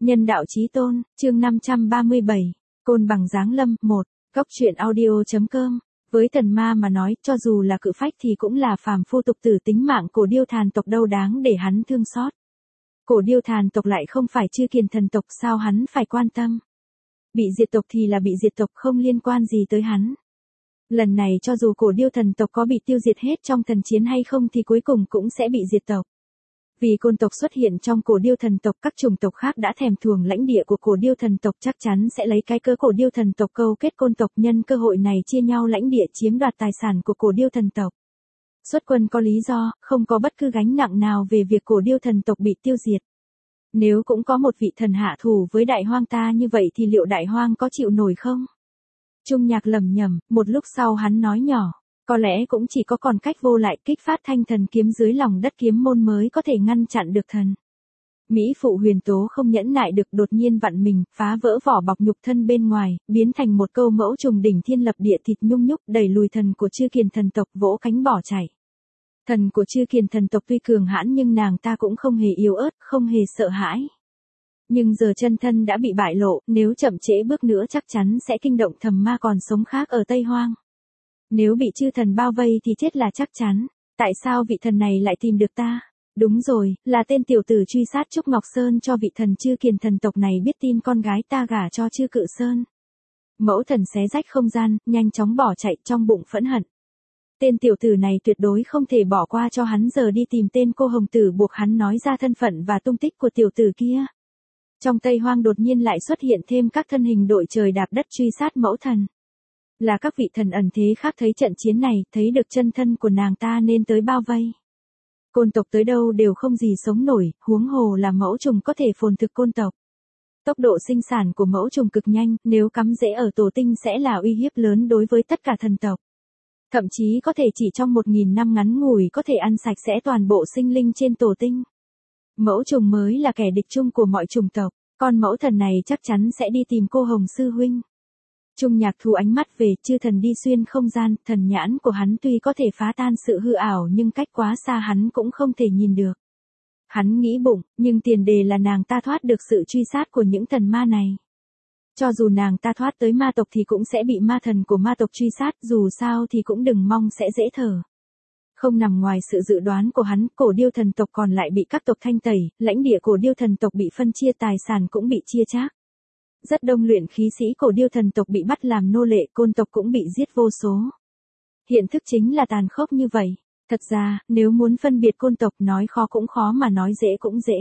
Nhân đạo chí tôn, chương 537, Côn Bằng giáng lâm, 1, Góc truyện audio.com. Với thần ma mà nói, cho dù là cự phách thì cũng là phàm phu tục tử, tính mạng cổ điêu thàn tộc đâu đáng để hắn thương xót. Cổ điêu thàn tộc lại không phải Chư Kiền thần tộc, sao hắn phải quan tâm. Bị diệt tộc thì là bị diệt tộc, không liên quan gì tới hắn. Lần này cho dù cổ điêu thần tộc có bị tiêu diệt hết trong thần chiến hay không thì cuối cùng cũng sẽ bị diệt tộc. Vì côn tộc xuất hiện trong cổ điêu thần tộc, các chủng tộc khác đã thèm thuồng lãnh địa của cổ điêu thần tộc, chắc chắn sẽ lấy cái cớ cổ điêu thần tộc câu kết côn tộc, nhân cơ hội này chia nhau lãnh địa, chiếm đoạt tài sản của cổ điêu thần tộc. Xuất quân có lý do, không có bất cứ gánh nặng nào về việc cổ điêu thần tộc bị tiêu diệt. Nếu cũng có một vị thần hạ thủ với đại hoang ta như vậy thì liệu đại hoang có chịu nổi không? Trung Nhạc lẩm nhẩm, một lúc sau hắn nói nhỏ. Có lẽ cũng chỉ có còn cách vô lại kích phát thanh thần kiếm dưới lòng đất kiếm môn mới có thể ngăn chặn được thần. Mỹ phụ Huyền Tố không nhẫn nại được, đột nhiên vặn mình, phá vỡ vỏ bọc nhục thân bên ngoài, biến thành một câu mẫu trùng đỉnh thiên lập địa, thịt nhung nhúc, đẩy lùi thần của Chư Kiền thần tộc, vỗ cánh bỏ chạy. Thần của Chư Kiền thần tộc tuy cường hãn nhưng nàng ta cũng không hề yếu ớt, không hề sợ hãi. Nhưng giờ chân thân đã bị bại lộ, nếu chậm trễ bước nữa chắc chắn sẽ kinh động thầm ma còn sống khác ở Tây Hoang. Nếu bị chư thần bao vây thì chết là chắc chắn. Tại sao vị thần này lại tìm được ta? Đúng rồi, là tên tiểu tử truy sát Trúc Ngọc Sơn cho vị thần Chư Kiền thần tộc này biết tin con gái ta gả cho Chư Cự Sơn. Mẫu thần xé rách không gian, nhanh chóng bỏ chạy, trong bụng phẫn hận. Tên tiểu tử này tuyệt đối không thể bỏ qua cho hắn, giờ đi tìm tên cô hồng tử buộc hắn nói ra thân phận và tung tích của tiểu tử kia. Trong Tây Hoang đột nhiên lại xuất hiện thêm các thân hình đội trời đạp đất truy sát mẫu thần. Là các vị thần ẩn thế khác thấy trận chiến này, thấy được chân thân của nàng ta nên tới bao vây. Côn tộc tới đâu đều không gì sống nổi, huống hồ là mẫu trùng có thể phồn thực côn tộc. Tốc độ sinh sản của mẫu trùng cực nhanh, nếu cắm rễ ở tổ tinh sẽ là uy hiếp lớn đối với tất cả thần tộc. Thậm chí có thể chỉ trong 1000 năm ngắn ngủi có thể ăn sạch sẽ toàn bộ sinh linh trên tổ tinh. Mẫu trùng mới là kẻ địch chung của mọi chủng tộc, con mẫu thần này chắc chắn sẽ đi tìm cô Hồng sư huynh. Trung Nhạc thu ánh mắt về, chư thần đi xuyên không gian, thần nhãn của hắn tuy có thể phá tan sự hư ảo nhưng cách quá xa hắn cũng không thể nhìn được. Hắn nghĩ bụng, nhưng tiền đề là nàng ta thoát được sự truy sát của những thần ma này. Cho dù nàng ta thoát tới ma tộc thì cũng sẽ bị ma thần của ma tộc truy sát, dù sao thì cũng đừng mong sẽ dễ thở. Không nằm ngoài sự dự đoán của hắn, cổ điêu thần tộc còn lại bị các tộc thanh tẩy, lãnh địa cổ điêu thần tộc bị phân chia, tài sản cũng bị chia chác. Rất đông luyện khí sĩ cổ điêu thần tộc bị bắt làm nô lệ, côn tộc cũng bị giết vô số. Hiện thực chính là tàn khốc như vậy. Thật ra, nếu muốn phân biệt côn tộc, nói khó cũng khó mà nói dễ cũng dễ.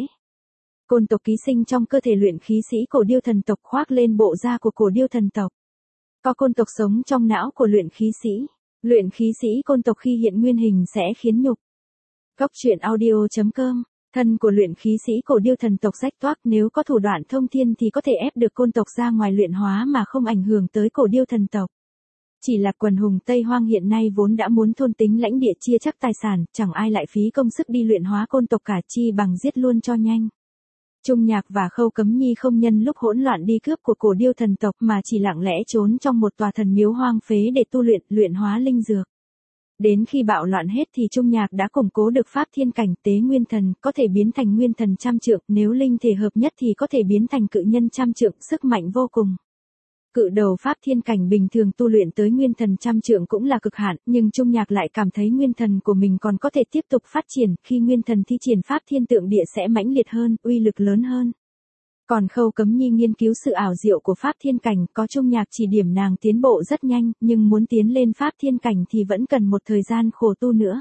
Côn tộc ký sinh trong cơ thể luyện khí sĩ cổ điêu thần tộc, khoác lên bộ da của cổ điêu thần tộc. Có côn tộc sống trong não của luyện khí sĩ. Luyện khí sĩ côn tộc khi hiện nguyên hình sẽ khiến nhục. Góc truyện audio.com. Thân của luyện khí sĩ cổ điêu thần tộc rách toác, nếu có thủ đoạn thông thiên thì có thể ép được côn tộc ra ngoài luyện hóa mà không ảnh hưởng tới cổ điêu thần tộc. Chỉ là quần hùng Tây Hoang hiện nay vốn đã muốn thôn tính lãnh địa, chia chắc tài sản, chẳng ai lại phí công sức đi luyện hóa côn tộc cả, chi bằng giết luôn cho nhanh. Trung Nhạc và Khâu Cấm Nhi không nhân lúc hỗn loạn đi cướp của cổ điêu thần tộc mà chỉ lặng lẽ trốn trong một tòa thần miếu hoang phế để tu luyện hóa linh dược. Đến khi bạo loạn hết thì Trung Nhạc đã củng cố được pháp thiên cảnh, tế nguyên thần, có thể biến thành nguyên thần trăm trượng, nếu linh thể hợp nhất thì có thể biến thành cự nhân trăm trượng, sức mạnh vô cùng. Cự đầu pháp thiên cảnh bình thường tu luyện tới nguyên thần trăm trượng cũng là cực hạn, nhưng Trung Nhạc lại cảm thấy nguyên thần của mình còn có thể tiếp tục phát triển, khi nguyên thần thi triển pháp thiên tượng địa sẽ mãnh liệt hơn, uy lực lớn hơn. Còn Khâu Cấm Nhi nghiên cứu sự ảo diệu của pháp thiên cảnh, có Trung Nhạc chỉ điểm nàng tiến bộ rất nhanh, nhưng muốn tiến lên pháp thiên cảnh thì vẫn cần một thời gian khổ tu nữa.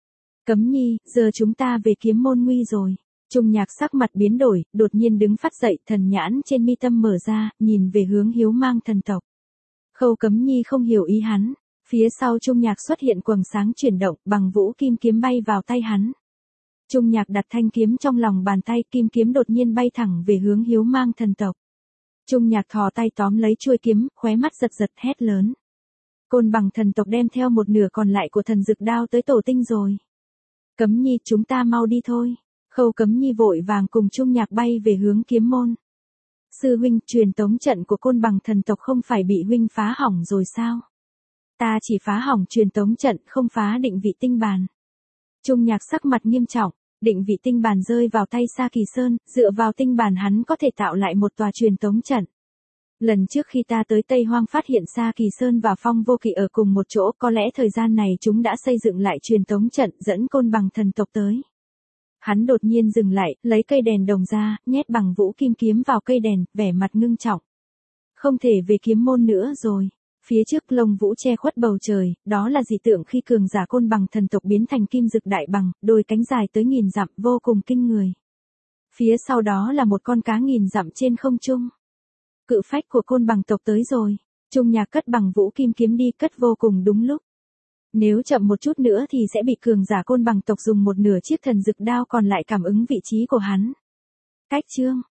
Cấm Nhi, giờ chúng ta về kiếm môn nguy rồi. Trung Nhạc sắc mặt biến đổi, đột nhiên đứng phát dậy, thần nhãn trên mi tâm mở ra, nhìn về hướng Hiếu Mang thần tộc. Khâu Cấm Nhi không hiểu ý hắn, phía sau Trung Nhạc xuất hiện quầng sáng chuyển động, bằng vũ kim kiếm bay vào tay hắn. Trung Nhạc đặt thanh kiếm trong lòng bàn tay, kim kiếm đột nhiên bay thẳng về hướng Hiếu Mang thần tộc. Trung Nhạc thò tay tóm lấy chuôi kiếm, khóe mắt giật giật hét lớn. Côn Bằng thần tộc đem theo một nửa còn lại của thần dực đao tới tổ tinh rồi. Cấm Nhi, chúng ta mau đi thôi. Khâu Cấm Nhi vội vàng cùng Trung Nhạc bay về hướng kiếm môn. Sư huynh, truyền tống trận của Côn Bằng thần tộc không phải bị huynh phá hỏng rồi sao? Ta chỉ phá hỏng truyền tống trận, không phá định vị tinh bàn. Trung Nhạc sắc mặt nghiêm trọng, Định vị tinh bản rơi vào tay Sa Kỳ Sơn, dựa vào tinh bản hắn có thể tạo lại một tòa truyền tống trận. Lần trước khi ta tới Tây Hoang phát hiện Sa Kỳ Sơn và Phong Vô Kỵ ở cùng một chỗ, có lẽ thời gian này chúng đã xây dựng lại truyền tống trận dẫn Côn Bằng thần tộc tới. Hắn đột nhiên dừng lại, lấy cây đèn đồng ra, nhét bằng vũ kim kiếm vào cây đèn, vẻ mặt ngưng trọng. Không thể về kiếm môn nữa rồi. Phía trước lông vũ che khuất bầu trời, đó là dị tượng khi cường giả Côn Bằng thần tộc biến thành kim dực đại bằng, đôi cánh dài tới 1000 dặm, vô cùng kinh người. Phía sau đó là một con cá 1000 dặm trên không trung. Cự phách của Côn Bằng tộc tới rồi. Trung Nhạc cất bằng vũ kim kiếm đi, cất vô cùng đúng lúc. Nếu chậm một chút nữa thì sẽ bị cường giả Côn Bằng tộc dùng một nửa chiếc thần dực đao còn lại cảm ứng vị trí của hắn. Cách chương